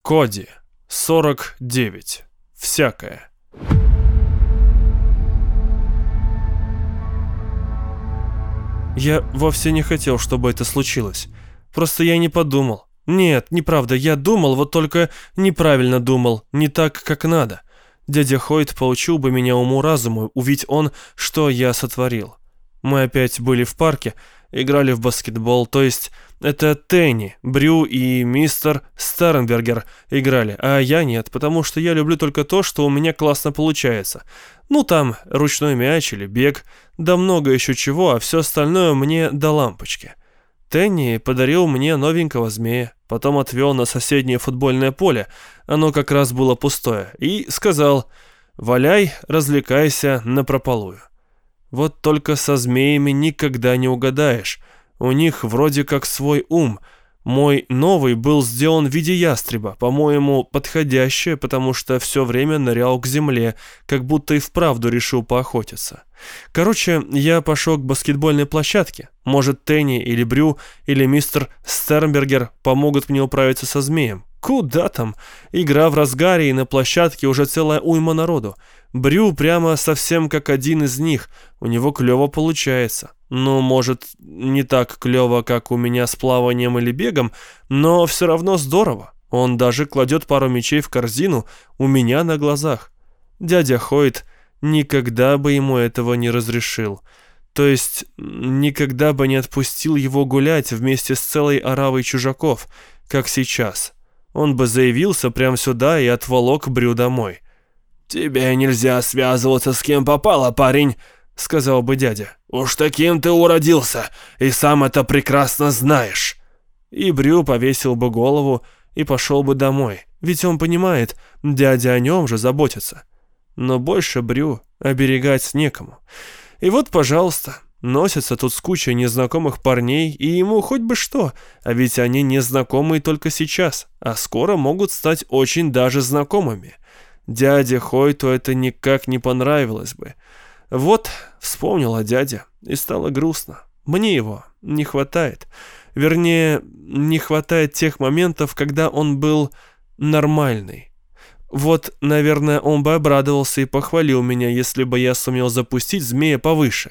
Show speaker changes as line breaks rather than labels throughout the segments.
Коди, 49. Всякое. Я вовсе не хотел, чтобы это случилось. Просто я не подумал. Нет, неправда, я думал, вот только неправильно думал, не так, как надо. Дядя Хойт поучил бы меня уму-разуму, увидеть он, что я сотворил. Мы опять были в парке, играли в баскетбол, то есть это Тенни, Брю и мистер Стернбергер играли, а я нет, потому что я люблю только то, что у меня классно получается. Ну там ручной мяч или бег, да много еще чего, а все остальное мне до лампочки. Тенни подарил мне новенького змея, потом отвел на соседнее футбольное поле, оно как раз было пустое, и сказал: «Валяй, развлекайся напропалую». Вот только со змеями никогда не угадаешь, у них вроде как свой ум. Мой новый был сделан в виде ястреба, по-моему, подходящее, потому что все время нырял к земле, как будто и вправду решил поохотиться. Короче, я пошел к баскетбольной площадке. Может, Тенни или Брю или мистер Стернбергер помогут мне управиться со змеем. Куда там? Игра в разгаре, и на площадке уже целая уйма народу. Брю прямо совсем как один из них. У него клево получается. Ну, может, не так клево, как у меня с плаванием или бегом, но все равно здорово. Он даже кладет пару мячей в корзину у меня на глазах. Дядя Хойт никогда бы ему этого не разрешил. То есть, никогда бы не отпустил его гулять вместе с целой оравой чужаков, как сейчас. Он бы заявился прямо сюда и отволок Брю домой. «Тебе нельзя связываться с кем попало, парень», — сказал бы дядя. «Уж таким ты уродился, и сам это прекрасно знаешь». И Брю повесил бы голову и пошел бы домой, ведь он понимает, дядя о нем же заботится. Но больше Брю оберегать некому. И вот, пожалуйста, носится тут с кучей незнакомых парней, и ему хоть бы что, а ведь они незнакомые только сейчас, а скоро могут стать очень даже знакомыми. Дяде Хойту это никак не понравилось бы. Вот, вспомнил о дяде, и стало грустно. Мне его не хватает. Вернее, не хватает тех моментов, когда он был нормальный. Вот, наверное, он бы обрадовался и похвалил меня, если бы я сумел запустить змея повыше.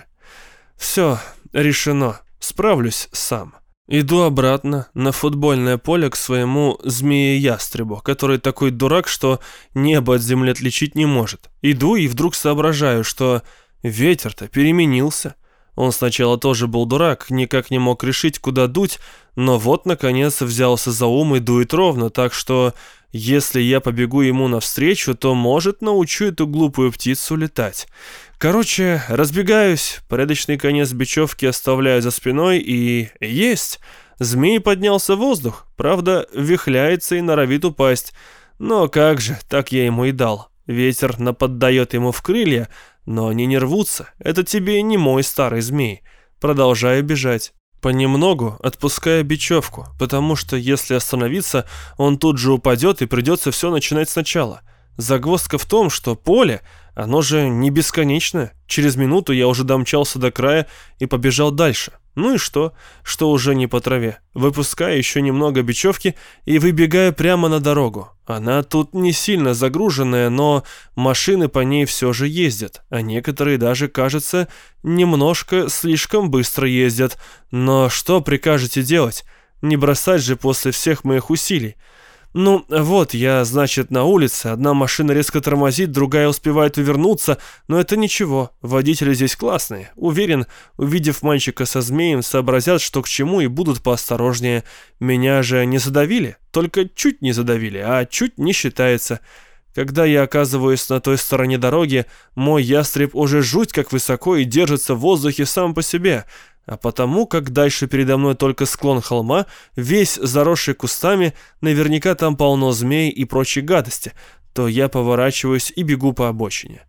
Все, решено, справлюсь сам. Иду обратно на футбольное поле к своему змее-ястребу, который такой дурак, что небо от земли отличить не может. Иду и вдруг соображаю, что ветер-то переменился. Он сначала тоже был дурак, никак не мог решить, куда дуть, но вот, наконец, взялся за ум и дует ровно, так что, если я побегу ему навстречу, то, может, научу эту глупую птицу летать. Короче, разбегаюсь, порядочный конец бечевки оставляю за спиной и... есть! Змей поднялся в воздух, правда, вихляется и норовит упасть. Но как же, так я ему и дал. Ветер наподдает ему в крылья, но они не рвутся. Это тебе не мой старый змей. Продолжаю бежать. Понемногу отпуская бечевку, потому что если остановиться, он тут же упадет и придется все начинать сначала. Загвоздка в том, что поле, оно же не бесконечное. Через минуту я уже домчался до края и побежал дальше. Ну и что? Что уже не по траве. Выпускаю еще немного бечевки и выбегаю прямо на дорогу. Она тут не сильно загруженная, но машины по ней все же ездят. А некоторые даже, кажется, немножко слишком быстро ездят. Но что прикажете делать? Не бросать же после всех моих усилий. Ну, вот я, значит, на улице, одна машина резко тормозит, другая успевает увернуться, но это ничего, водители здесь классные. Уверен, увидев мальчика со змеем, сообразят, что к чему, и будут поосторожнее. Меня же не задавили, только чуть не задавили, а чуть не считается. Когда я оказываюсь на той стороне дороги, мой ястреб уже жуть как высоко и держится в воздухе сам по себе. А потому, как дальше передо мной только склон холма, весь заросший кустами, наверняка там полно змей и прочей гадости, то я поворачиваюсь и бегу по обочине.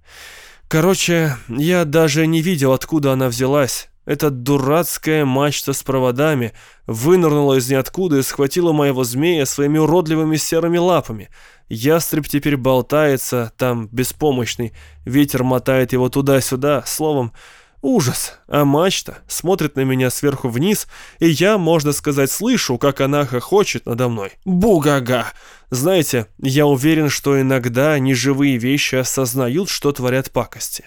Короче, я даже не видел, откуда она взялась. Эта дурацкая мачта с проводами вынырнула из ниоткуда и схватила моего змея своими уродливыми серыми лапами. Ястреб теперь болтается там беспомощный, ветер мотает его туда-сюда, словом... Ужас. А мачта смотрит на меня сверху вниз, и я, можно сказать, слышу, как она хохочет надо мной. Бугага! Знаете, я уверен, что иногда неживые вещи осознают, что творят пакости.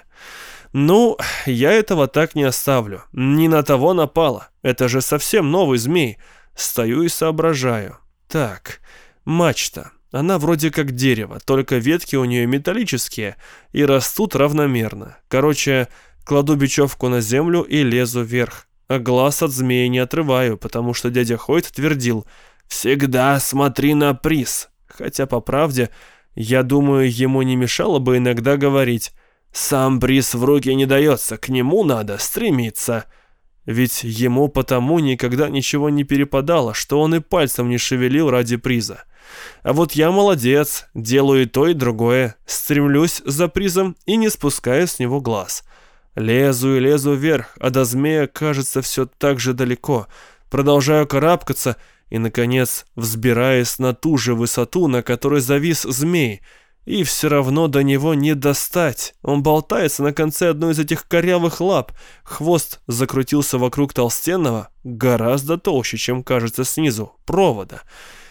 Ну, я этого так не оставлю. Не на того напало. Это же совсем новый змей. Стою и соображаю. Так, мачта. Она вроде как дерево, только ветки у нее металлические и растут равномерно. Короче, кладу бечевку на землю и лезу вверх. А глаз от змеи не отрываю, потому что дядя Хойт твердил: «Всегда смотри на приз». Хотя, по правде, я думаю, ему не мешало бы иногда говорить: «Сам приз в руки не дается, к нему надо стремиться». Ведь ему потому никогда ничего не перепадало, что он и пальцем не шевелил ради приза. А вот я молодец, делаю и то, и другое, стремлюсь за призом и не спускаю с него глаз. Лезу и лезу вверх, а до змея, кажется, все так же далеко. Продолжаю карабкаться и, наконец, взбираясь на ту же высоту, на которой завис змей. И все равно до него не достать. Он болтается на конце одной из этих корявых лап. Хвост закрутился вокруг толстенного, гораздо толще, чем кажется снизу, провода.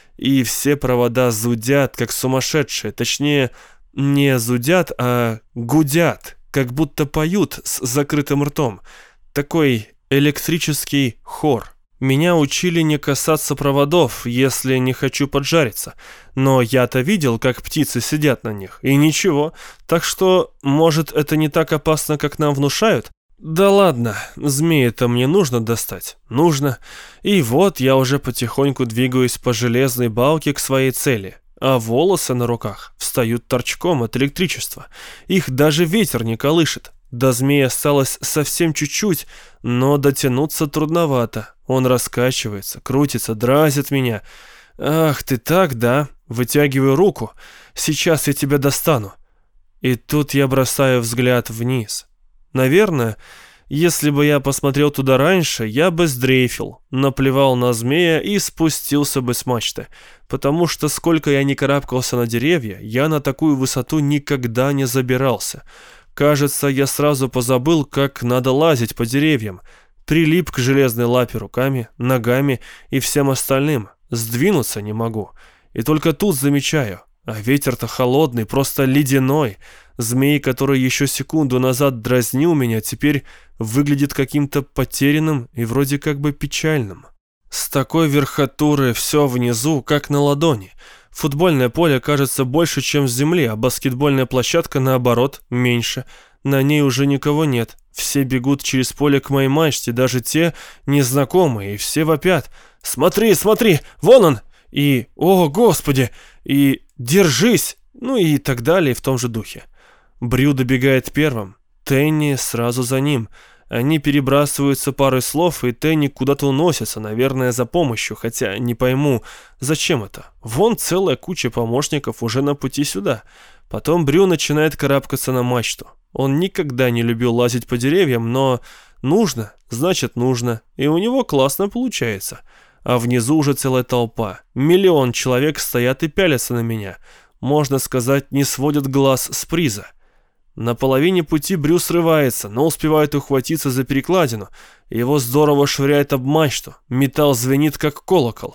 И все провода зудят, как сумасшедшие. Точнее, не зудят, а гудят, как будто поют с закрытым ртом. Такой электрический хор. Меня учили не касаться проводов, если не хочу поджариться. Но я-то видел, как птицы сидят на них, и ничего. Так что, может, это не так опасно, как нам внушают? Да ладно, змеи-то мне нужно достать. Нужно. И вот я уже потихоньку двигаюсь по железной балке к своей цели. А волосы на руках встают торчком от электричества. Их даже ветер не колышет. До змеи осталось совсем чуть-чуть, но дотянуться трудновато. Он раскачивается, крутится, дразит меня. Ах, ты так, да? Вытягиваю руку. Сейчас я тебя достану. И тут я бросаю взгляд вниз. Наверное, если бы я посмотрел туда раньше, я бы сдрейфил, наплевал на змея и спустился бы с мачты. Потому что сколько я ни карабкался на деревья, я на такую высоту никогда не забирался. Кажется, я сразу позабыл, как надо лазить по деревьям. Прилип к железной лапе руками, ногами и всем остальным. Сдвинуться не могу. И только тут замечаю. А ветер-то холодный, просто ледяной. Змей, который еще секунду назад дразнил меня, теперь выглядит каким-то потерянным и вроде как бы печальным. С такой верхотуры все внизу, как на ладони. Футбольное поле кажется больше, чем с земли, а баскетбольная площадка, наоборот, меньше. На ней уже никого нет. Все бегут через поле к моей мачте, даже те незнакомые, и все вопят: «Смотри, смотри, вон он!» И «О, Господи!» и «Держись!» Ну и так далее в том же духе. Брю добегает первым, Тенни сразу за ним. Они перебрасываются парой слов, и Тенни куда-то уносится, наверное, за помощью, хотя не пойму, зачем это. Вон целая куча помощников уже на пути сюда. Потом Брю начинает карабкаться на мачту. Он никогда не любил лазить по деревьям, но нужно, значит нужно, и у него классно получается. А внизу уже целая толпа. 1 миллион человек стоят и пялятся на меня. Можно сказать, не сводят глаз с приза. На половине пути Брю срывается, но успевает ухватиться за перекладину. Его здорово швыряет об мачту. Металл звенит, как колокол.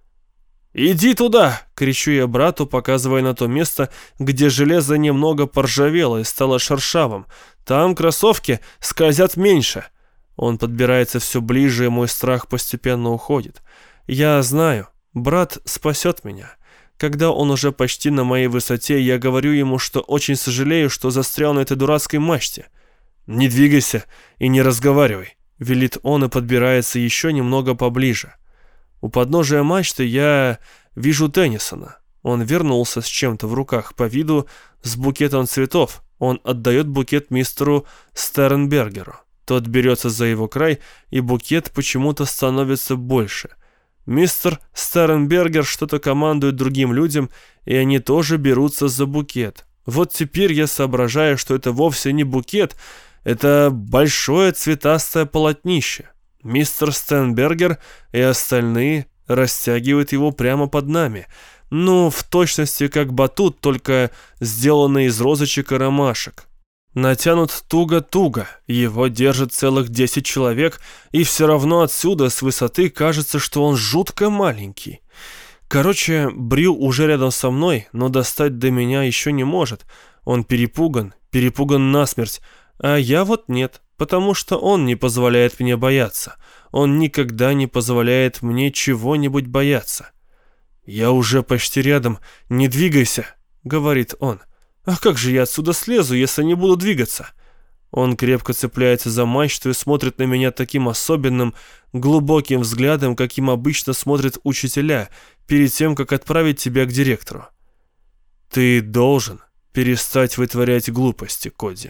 «Иди туда!» — кричу я брату, показывая на то место, где железо немного поржавело и стало шершавым. «Там кроссовки скользят меньше». Он подбирается все ближе, и мой страх постепенно уходит. Я знаю, брат спасет меня. Когда он уже почти на моей высоте, я говорю ему, что очень сожалею, что застрял на этой дурацкой мачте. «Не двигайся и не разговаривай», — велит он и подбирается еще немного поближе. У подножия мачты я вижу Теннисона. Он вернулся с чем-то в руках, по виду с букетом цветов. Он отдает букет мистеру Стернбергеру. Тот берется за его край, и букет почему-то становится больше. Мистер Стернбергер что-то командует другим людям, и они тоже берутся за букет. Вот теперь я соображаю, что это вовсе не букет, это большое цветастое полотнище. Мистер Стенбергер и остальные растягивают его прямо под нами. Ну, в точности как батут, только сделанный из розочек и ромашек. Натянут туго-туго, его держит целых 10 человек, и все равно отсюда, с высоты, кажется, что он жутко маленький. Короче, Брю уже рядом со мной, но достать до меня еще не может. Он перепуган насмерть, а я вот нет, потому что он не позволяет мне бояться. Он никогда не позволяет мне чего-нибудь бояться. «Я уже почти рядом, не двигайся», — говорит он. «А как же я отсюда слезу, если не буду двигаться?» Он крепко цепляется за мачту и смотрит на меня таким особенным, глубоким взглядом, каким обычно смотрят учителя, перед тем, как отправить тебя к директору. «Ты должен перестать вытворять глупости, Коди».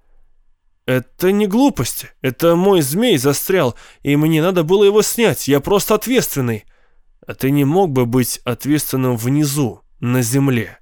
«Это не глупости, это мой змей застрял, и мне надо было его снять, я просто ответственный». «А ты не мог бы быть ответственным внизу, на земле?»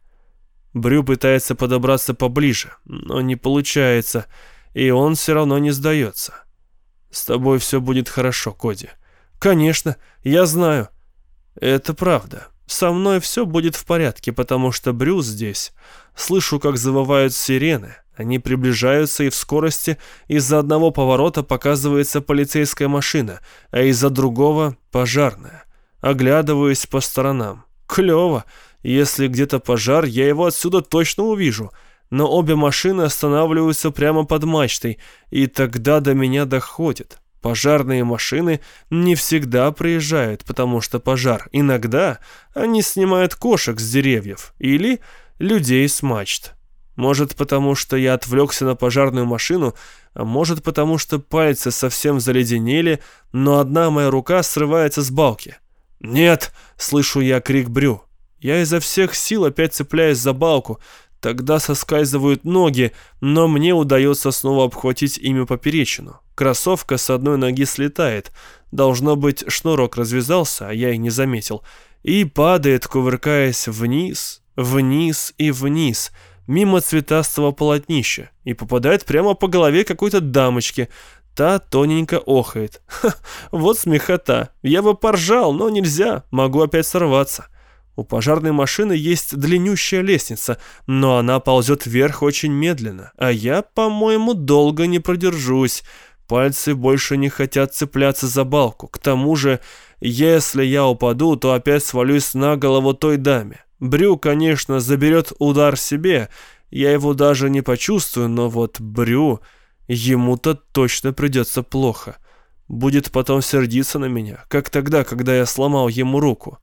Брю пытается подобраться поближе, но не получается, и он все равно не сдается. «С тобой все будет хорошо, Коди». «Конечно, я знаю». «Это правда. Со мной все будет в порядке, потому что Брю здесь. Слышу, как завывают сирены. Они приближаются, и в скорости из-за одного поворота показывается полицейская машина, а из-за другого — пожарная. Оглядываюсь по сторонам. Клево. Если где-то пожар, я его отсюда точно увижу. Но обе машины останавливаются прямо под мачтой, и тогда до меня доходит. Пожарные машины не всегда приезжают, потому что пожар. Иногда они снимают кошек с деревьев или людей с мачт. Может, потому что я отвлекся на пожарную машину, а может, потому что пальцы совсем заледенели, но одна моя рука срывается с балки. «Нет!» — слышу я крик Брю. Я изо всех сил опять цепляюсь за балку. Тогда соскальзывают ноги, но мне удается снова обхватить ими поперечину. Кроссовка с одной ноги слетает. Должно быть, шнурок развязался, а я и не заметил. И падает, кувыркаясь вниз, вниз и вниз, мимо цветастого полотнища, и попадает прямо по голове какой-то дамочки. Та тоненько охает. Ха, вот смехота. Я бы поржал, но нельзя, могу опять сорваться. У пожарной машины есть длиннющая лестница, но она ползет вверх очень медленно, а я, по-моему, долго не продержусь. Пальцы больше не хотят цепляться за балку. К тому же, если я упаду, то опять свалюсь на голову той даме. Брю, конечно, заберет удар себе, я его даже не почувствую, но вот Брю... Ему-то точно придется плохо. Будет потом сердиться на меня, как тогда, когда я сломал ему руку.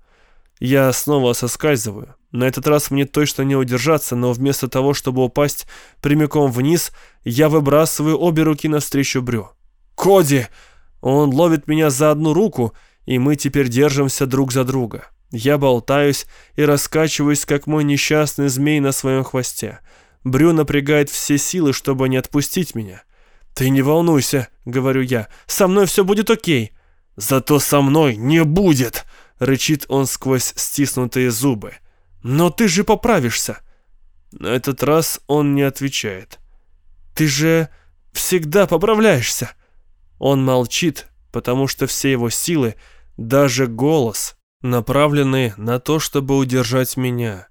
Я снова соскальзываю. На этот раз мне точно не удержаться, но вместо того, чтобы упасть прямиком вниз, я выбрасываю обе руки навстречу Брю. «Коди!» Он ловит меня за одну руку, и мы теперь держимся друг за друга. Я болтаюсь и раскачиваюсь, как мой несчастный змей на своем хвосте. Брю напрягает все силы, чтобы не отпустить меня. «Ты не волнуйся», — говорю я, — «со мной все будет окей». «Зато со мной не будет», — рычит он сквозь стиснутые зубы. «Но ты же поправишься». На этот раз он не отвечает. «Ты же всегда поправляешься». Он молчит, потому что все его силы, даже голос, направлены на то, чтобы удержать меня.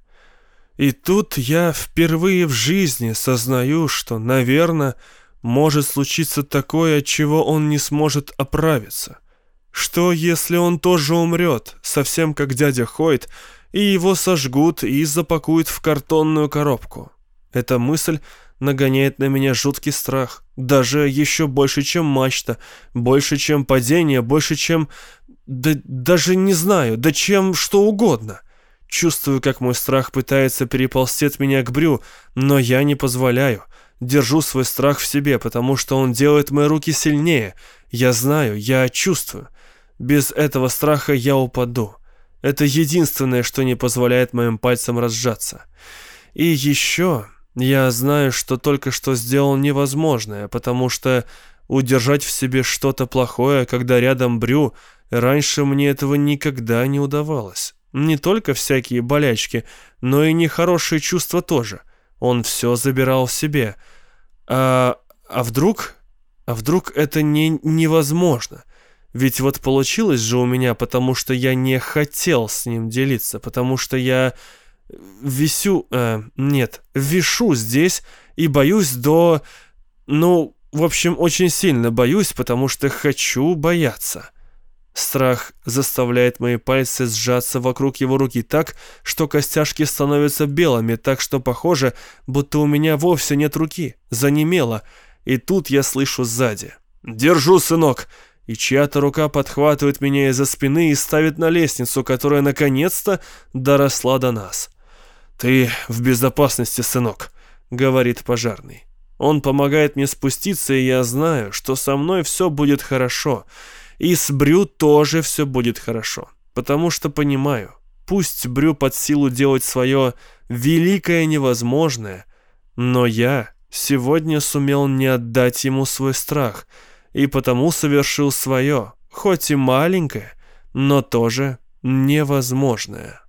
И тут я впервые в жизни сознаю, что, наверное, может случиться такое, от чего он не сможет оправиться. Что, если он тоже умрет, совсем как дядя Хойт, и его сожгут и запакуют в картонную коробку? Эта мысль нагоняет на меня жуткий страх, даже еще больше, чем мачта, больше, чем падение, больше, чем... Да даже не знаю, да чем что угодно. Чувствую, как мой страх пытается переползти от меня к Брю, но я не позволяю. Держу свой страх в себе, потому что он делает мои руки сильнее. Я знаю, я чувствую. Без этого страха я упаду. Это единственное, что не позволяет моим пальцам разжаться. И еще я знаю, что только что сделал невозможное, потому что удержать в себе что-то плохое, когда рядом Брю, раньше мне этого никогда не удавалось. Не только всякие болячки, но и нехорошие чувства тоже. Он все забирал в себе. А вдруг это невозможно? Ведь вот получилось же у меня, потому что я не хотел с ним делиться, потому что я вишу здесь И боюсь в общем, очень сильно боюсь, потому что хочу бояться. Страх заставляет мои пальцы сжаться вокруг его руки так, что костяшки становятся белыми, так что похоже, будто у меня вовсе нет руки. Занемело. И тут я слышу сзади: «Держу, сынок!» И чья-то рука подхватывает меня из-за спины и ставит на лестницу, которая наконец-то доросла до нас. «Ты в безопасности, сынок», — говорит пожарный. Он помогает мне спуститься, и я знаю, что со мной все будет хорошо. И с Брю тоже все будет хорошо. Потому что понимаю, пусть Брю под силу делать свое великое невозможное, но я сегодня сумел не отдать ему свой страх, и потому совершил свое, хоть и маленькое, но тоже невозможное.